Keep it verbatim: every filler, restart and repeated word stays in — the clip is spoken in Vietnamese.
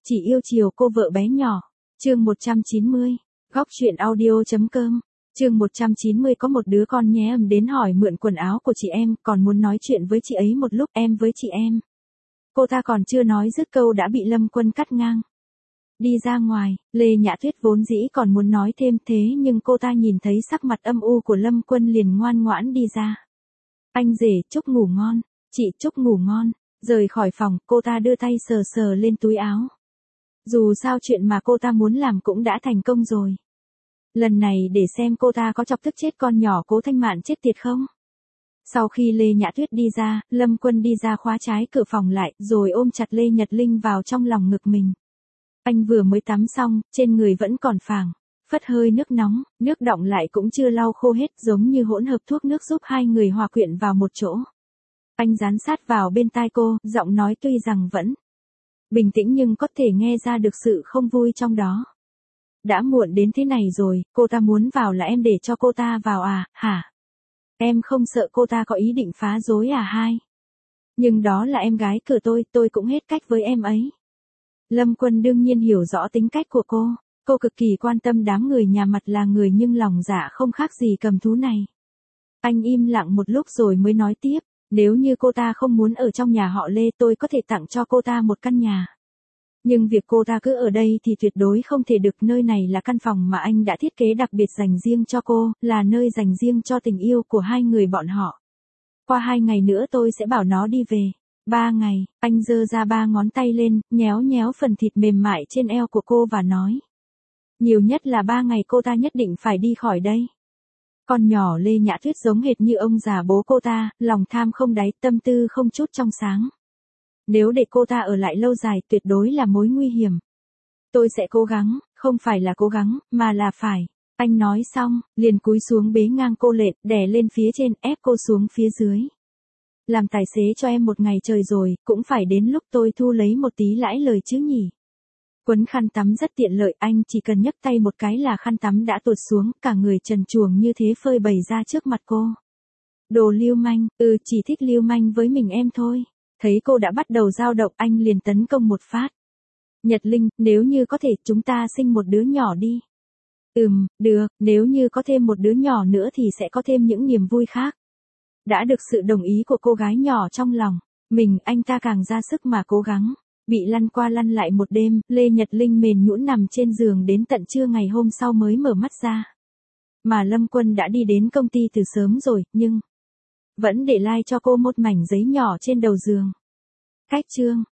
Chỉ yêu chiều cô vợ bé nhỏ. Chương một trăm chín mươi. Góc truyện audio.com. Chương một trăm chín mươi có một đứa con nhé ầm đến hỏi mượn quần áo của chị em, còn muốn nói chuyện với chị ấy một lúc, em với chị em. Cô ta còn chưa nói dứt câu đã bị Lâm Quân cắt ngang. Đi ra ngoài, Lê Nhã Tuyết vốn dĩ còn muốn nói thêm thế nhưng cô ta nhìn thấy sắc mặt âm u của Lâm Quân liền ngoan ngoãn đi ra. Anh rể, chúc ngủ ngon. Chị, chúc ngủ ngon. Rời khỏi phòng, cô ta đưa tay sờ sờ lên túi áo. Dù sao chuyện mà cô ta muốn làm cũng đã thành công rồi. Lần này để xem cô ta có chọc tức chết con nhỏ Cố Thanh Mạn chết tiệt không. Sau khi Lê Nhã Tuyết đi ra, Lâm Quân đi ra khóa trái cửa phòng lại, rồi ôm chặt Lê Nhật Linh vào trong lòng ngực mình. Anh vừa mới tắm xong, trên người vẫn còn phảng phất hơi nước nóng, nước đọng lại cũng chưa lau khô hết, giống như hỗn hợp thuốc nước giúp hai người hòa quyện vào một chỗ. Anh dán sát vào bên tai cô, giọng nói tuy rằng vẫn bình tĩnh nhưng có thể nghe ra được sự không vui trong đó. Đã muộn đến thế này rồi, cô ta muốn vào là em để cho cô ta vào à, hả? Em không sợ cô ta có ý định phá rối à hai? Nhưng đó là em gái cửa tôi, tôi cũng hết cách với em ấy. Lâm Quân đương nhiên hiểu rõ tính cách của cô, cô cực kỳ quan tâm đám người nhà mặt là người nhưng lòng dạ không khác gì cầm thú này. Anh im lặng một lúc rồi mới nói tiếp, nếu như cô ta không muốn ở trong nhà họ Lê tôi có thể tặng cho cô ta một căn nhà. Nhưng việc cô ta cứ ở đây thì tuyệt đối không thể được, nơi này là căn phòng mà anh đã thiết kế đặc biệt dành riêng cho cô, là nơi dành riêng cho tình yêu của hai người bọn họ. Qua hai ngày nữa tôi sẽ bảo nó đi về. Ba ngày, anh giơ ra ba ngón tay lên, nhéo nhéo phần thịt mềm mại trên eo của cô và nói. Nhiều nhất là ba ngày cô ta nhất định phải đi khỏi đây. Con nhỏ Lê Nhã Tuyết giống hệt như ông già bố cô ta, lòng tham không đáy, tâm tư không chút trong sáng. Nếu để cô ta ở lại lâu dài tuyệt đối là mối nguy hiểm. Tôi sẽ cố gắng, không phải là cố gắng, mà là phải. Anh nói xong, liền cúi xuống bế ngang cô lện, đè lên phía trên, ép cô xuống phía dưới. Làm tài xế cho em một ngày trời rồi, cũng phải đến lúc tôi thu lấy một tí lãi lời chứ nhỉ. Quấn khăn tắm rất tiện lợi, anh chỉ cần nhấc tay một cái là khăn tắm đã tuột xuống, cả người trần truồng như thế phơi bày ra trước mặt cô. Đồ lưu manh, ừ chỉ thích lưu manh với mình em thôi. Thấy cô đã bắt đầu dao động anh liền tấn công một phát. Nhật Linh, nếu như có thể chúng ta sinh một đứa nhỏ đi. Ừm, được, nếu như có thêm một đứa nhỏ nữa thì sẽ có thêm những niềm vui khác. Đã được sự đồng ý của cô gái nhỏ trong lòng, mình anh ta càng ra sức mà cố gắng. Bị lăn qua lăn lại một đêm, Lê Nhật Linh mềm nhũn nằm trên giường đến tận trưa ngày hôm sau mới mở mắt ra. Mà Lâm Quân đã đi đến công ty từ sớm rồi, nhưng vẫn để lại cho cô một mảnh giấy nhỏ trên đầu giường. Cách chương